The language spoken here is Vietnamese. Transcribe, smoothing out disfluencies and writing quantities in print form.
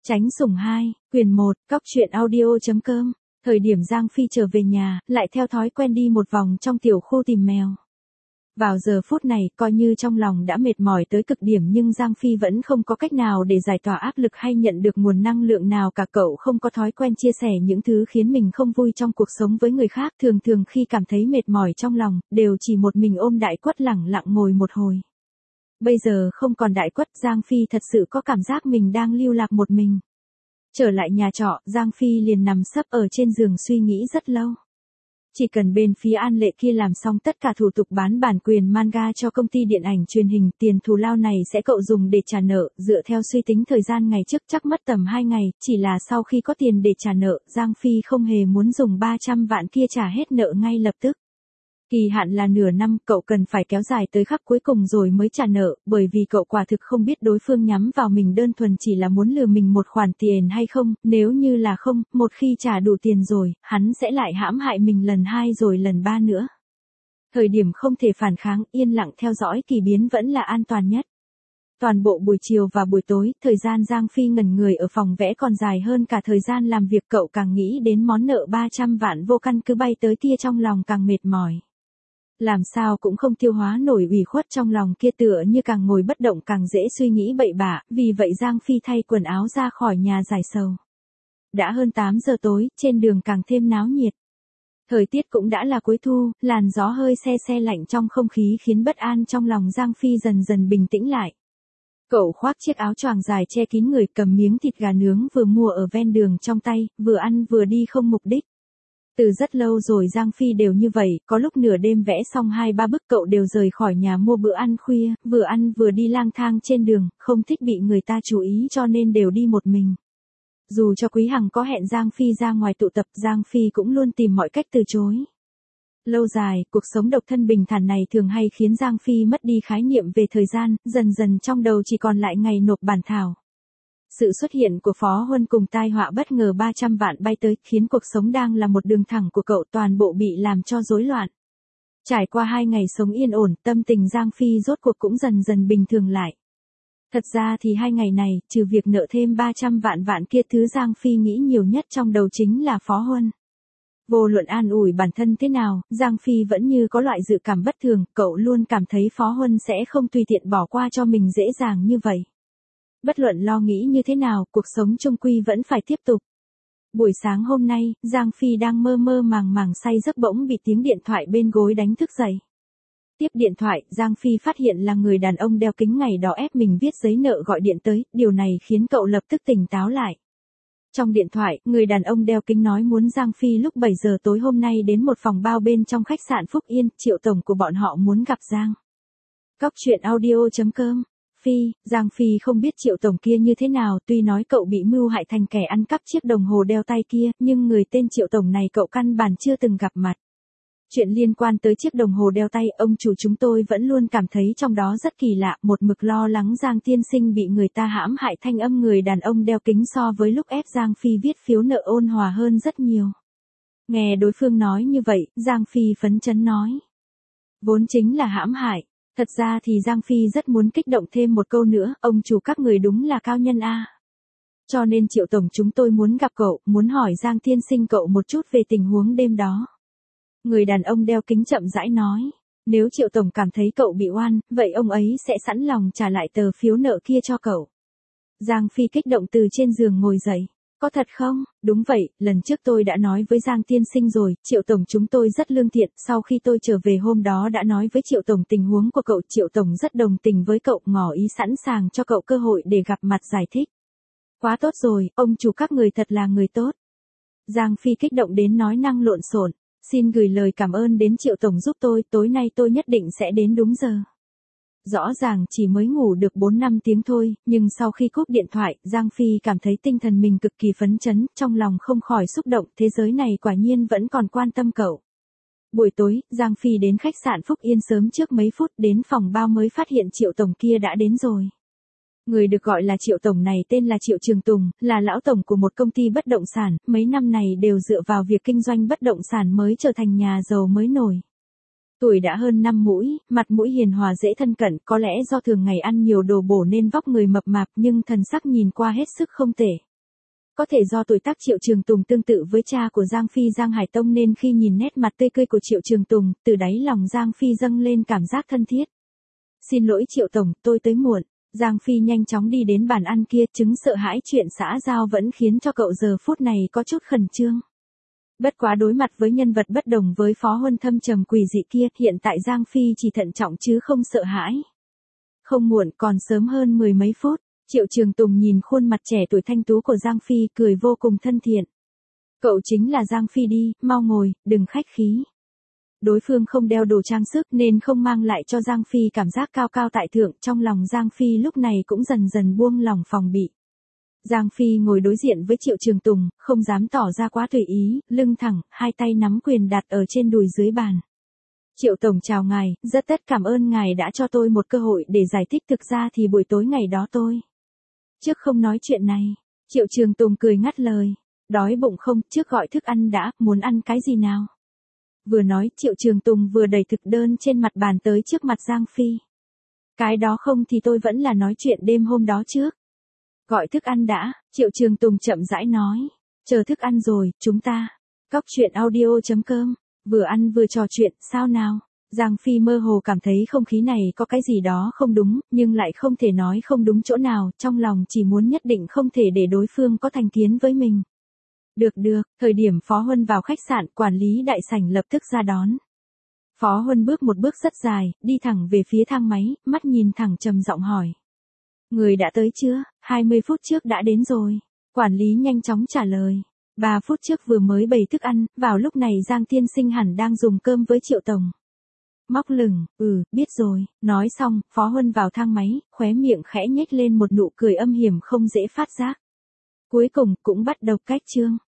Tránh sủng 2, quyền 1, cóc truyện audio.com. Thời điểm Giang Phi trở về nhà, lại theo thói quen đi một vòng trong tiểu khu tìm mèo. Vào giờ phút này, coi như trong lòng đã mệt mỏi tới cực điểm nhưng Giang Phi vẫn không có cách nào để giải tỏa áp lực hay nhận được nguồn năng lượng nào cả. Cậu không có thói quen chia sẻ những thứ khiến mình không vui trong cuộc sống với người khác. Thường thường khi cảm thấy mệt mỏi trong lòng, đều chỉ một mình ôm đại quất lẳng lặng ngồi một hồi. Bây giờ không còn đại quất, Giang Phi thật sự có cảm giác mình đang lưu lạc một mình. Trở lại nhà trọ, Giang Phi liền nằm sấp ở trên giường suy nghĩ rất lâu. Chỉ cần bên phía An Lệ kia làm xong tất cả thủ tục bán bản quyền manga cho công ty điện ảnh truyền hình, tiền thù lao này sẽ cậu dùng để trả nợ. Dựa theo suy tính thời gian ngày trước chắc mất tầm 2 ngày, chỉ là sau khi có tiền để trả nợ, Giang Phi không hề muốn dùng 300 vạn kia trả hết nợ ngay lập tức. Kỳ hạn là nửa năm, cậu cần phải kéo dài tới khắc cuối cùng rồi mới trả nợ, bởi vì cậu quả thực không biết đối phương nhắm vào mình đơn thuần chỉ là muốn lừa mình một khoản tiền hay không. Nếu như là không, một khi trả đủ tiền rồi, hắn sẽ lại hãm hại mình lần 2 rồi lần 3 nữa. Thời điểm không thể phản kháng, yên lặng theo dõi kỳ biến vẫn là an toàn nhất. Toàn bộ buổi chiều và buổi tối, thời gian Giang Phi ngẩn người ở phòng vẽ còn dài hơn cả thời gian làm việc. Cậu càng nghĩ đến món nợ 300 vạn vô căn cứ bay tới kia trong lòng càng mệt mỏi. Làm sao cũng không tiêu hóa nổi ủy khuất trong lòng kia, tựa như càng ngồi bất động càng dễ suy nghĩ bậy bạ. Vì vậy Giang Phi thay quần áo ra khỏi nhà giải sầu. Đã hơn 8 giờ tối, trên đường càng thêm náo nhiệt. Thời tiết cũng đã là cuối thu, làn gió hơi se se lạnh trong không khí khiến bất an trong lòng Giang Phi dần dần bình tĩnh lại. Cậu khoác chiếc áo choàng dài che kín người, cầm miếng thịt gà nướng vừa mua ở ven đường trong tay, vừa ăn vừa đi không mục đích. Từ rất lâu rồi Giang Phi đều như vậy, có lúc nửa đêm vẽ xong 2-3 bức cậu đều rời khỏi nhà mua bữa ăn khuya, vừa ăn vừa đi lang thang trên đường, không thích bị người ta chú ý cho nên đều đi một mình. Dù cho Quý Hằng có hẹn Giang Phi ra ngoài tụ tập, Giang Phi cũng luôn tìm mọi cách từ chối. Lâu dài, cuộc sống độc thân bình thản này thường hay khiến Giang Phi mất đi khái niệm về thời gian, dần dần trong đầu chỉ còn lại ngày nộp bản thảo. Sự xuất hiện của Phó Huân cùng tai họa bất ngờ 300 vạn bay tới, khiến cuộc sống đang là một đường thẳng của cậu toàn bộ bị làm cho rối loạn. Trải qua 2 ngày sống yên ổn, tâm tình Giang Phi rốt cuộc cũng dần dần bình thường lại. Thật ra thì 2 ngày này, trừ việc nợ thêm 300 vạn kia, thứ Giang Phi nghĩ nhiều nhất trong đầu chính là Phó Huân. Vô luận an ủi bản thân thế nào, Giang Phi vẫn như có loại dự cảm bất thường, cậu luôn cảm thấy Phó Huân sẽ không tùy tiện bỏ qua cho mình dễ dàng như vậy. Bất luận lo nghĩ như thế nào, cuộc sống chung quy vẫn phải tiếp tục. Buổi sáng hôm nay, Giang Phi đang mơ mơ màng màng say giấc bỗng bị tiếng điện thoại bên gối đánh thức dậy. Tiếp điện thoại, Giang Phi phát hiện là người đàn ông đeo kính ngày đó ép mình viết giấy nợ gọi điện tới, điều này khiến cậu lập tức tỉnh táo lại. Trong điện thoại, người đàn ông đeo kính nói muốn Giang Phi lúc 7 giờ tối hôm nay đến một phòng bao bên trong khách sạn Phúc Yên, Triệu tổng của bọn họ muốn gặp Giang. Cóc truyện audio.com. Giang Phi không biết Triệu tổng kia như thế nào, tuy nói cậu bị mưu hại thành kẻ ăn cắp chiếc đồng hồ đeo tay kia, nhưng người tên Triệu tổng này cậu căn bản chưa từng gặp mặt. Chuyện liên quan tới chiếc đồng hồ đeo tay, ông chủ chúng tôi vẫn luôn cảm thấy trong đó rất kỳ lạ, một mực lo lắng Giang tiên sinh bị người ta hãm hại. Thanh âm người đàn ông đeo kính so với lúc ép Giang Phi viết phiếu nợ ôn hòa hơn rất nhiều. Nghe đối phương nói như vậy, Giang Phi phấn chấn nói. Vốn chính là hãm hại. Thật ra thì Giang Phi rất muốn kích động thêm một câu nữa, ông chủ các người đúng là cao nhân a. Cho nên Triệu tổng chúng tôi muốn gặp cậu, muốn hỏi Giang tiên sinh cậu một chút về tình huống đêm đó. Người đàn ông đeo kính chậm rãi nói, nếu Triệu tổng cảm thấy cậu bị oan, vậy ông ấy sẽ sẵn lòng trả lại tờ phiếu nợ kia cho cậu. Giang Phi kích động từ trên giường ngồi dậy. Có thật không? Đúng vậy, lần trước tôi đã nói với Giang tiên sinh rồi, Triệu tổng chúng tôi rất lương thiện, sau khi tôi trở về hôm đó đã nói với Triệu tổng tình huống của cậu, Triệu tổng rất đồng tình với cậu, ngỏ ý sẵn sàng cho cậu cơ hội để gặp mặt giải thích. Quá tốt rồi, ông chủ các người thật là người tốt. Giang Phi kích động đến nói năng lộn xộn, xin gửi lời cảm ơn đến Triệu tổng giúp tôi, tối nay tôi nhất định sẽ đến đúng giờ. Rõ ràng chỉ mới ngủ được 4-5 tiếng thôi, nhưng sau khi cúp điện thoại, Giang Phi cảm thấy tinh thần mình cực kỳ phấn chấn, trong lòng không khỏi xúc động, thế giới này quả nhiên vẫn còn quan tâm cậu. Buổi tối, Giang Phi đến khách sạn Phúc Yên sớm trước mấy phút, đến phòng bao mới phát hiện Triệu tổng kia đã đến rồi. Người được gọi là Triệu tổng này tên là Triệu Trường Tùng, là lão tổng của một công ty bất động sản, mấy năm này đều dựa vào việc kinh doanh bất động sản mới trở thành nhà giàu mới nổi. Tuổi đã hơn 5 mũi, mặt mũi hiền hòa dễ thân cận, có lẽ do thường ngày ăn nhiều đồ bổ nên vóc người mập mạp nhưng thần sắc nhìn qua hết sức không tệ. Có thể do tuổi tác Triệu Trường Tùng tương tự với cha của Giang Phi Giang Hải Tông nên khi nhìn nét mặt tươi cười của Triệu Trường Tùng, từ đáy lòng Giang Phi dâng lên cảm giác thân thiết. Xin lỗi Triệu Tổng, tôi tới muộn. Giang Phi nhanh chóng đi đến bàn ăn kia, chứng sợ hãi chuyện xã giao vẫn khiến cho cậu giờ phút này có chút khẩn trương. Bất quá đối mặt với nhân vật bất đồng với Phó Huân thâm trầm quỷ dị kia, hiện tại Giang Phi chỉ thận trọng chứ không sợ hãi. Không muộn, còn sớm hơn 10 mấy phút. Triệu Trường Tùng nhìn khuôn mặt trẻ tuổi thanh tú của Giang Phi, cười vô cùng thân thiện. Cậu chính là Giang Phi đi, mau ngồi, đừng khách khí. Đối phương không đeo đồ trang sức nên không mang lại cho Giang Phi cảm giác cao cao tại thượng, trong lòng Giang Phi lúc này cũng dần dần buông lòng phòng bị. Giang Phi ngồi đối diện với Triệu Trường Tùng, không dám tỏ ra quá tùy ý, lưng thẳng, hai tay nắm quyền đặt ở trên đùi dưới bàn. Triệu Tổng chào ngài, rất cảm ơn ngài đã cho tôi một cơ hội để giải thích, thực ra thì buổi tối ngày đó tôi trước không nói chuyện này. Triệu Trường Tùng cười ngắt lời. Đói bụng không, trước gọi thức ăn đã, muốn ăn cái gì nào? Vừa nói Triệu Trường Tùng vừa đẩy thực đơn trên mặt bàn tới trước mặt Giang Phi. Cái đó không thì tôi vẫn là nói chuyện đêm hôm đó trước. Gọi thức ăn đã, Triệu Trường Tùng chậm rãi nói. Chờ thức ăn rồi, chúng ta. Cóc truyện audio.com. Vừa ăn vừa trò chuyện, sao nào? Giang Phi mơ hồ cảm thấy không khí này có cái gì đó không đúng, nhưng lại không thể nói không đúng chỗ nào, trong lòng chỉ muốn nhất định không thể để đối phương có thành kiến với mình. Được, thời điểm Phó Huân vào khách sạn, quản lý đại sảnh lập tức ra đón. Phó Huân bước một bước rất dài, đi thẳng về phía thang máy, mắt nhìn thẳng trầm giọng hỏi. Người đã tới chưa? 20 phút trước đã đến rồi. Quản lý nhanh chóng trả lời. 3 phút trước vừa mới bày thức ăn, vào lúc này Giang Tiên Sinh hẳn đang dùng cơm với Triệu Tổng. Móc lửng, biết rồi, nói xong, Phó Huân vào thang máy, khóe miệng khẽ nhếch lên một nụ cười âm hiểm không dễ phát giác. Cuối cùng, cũng bắt đầu cách chương.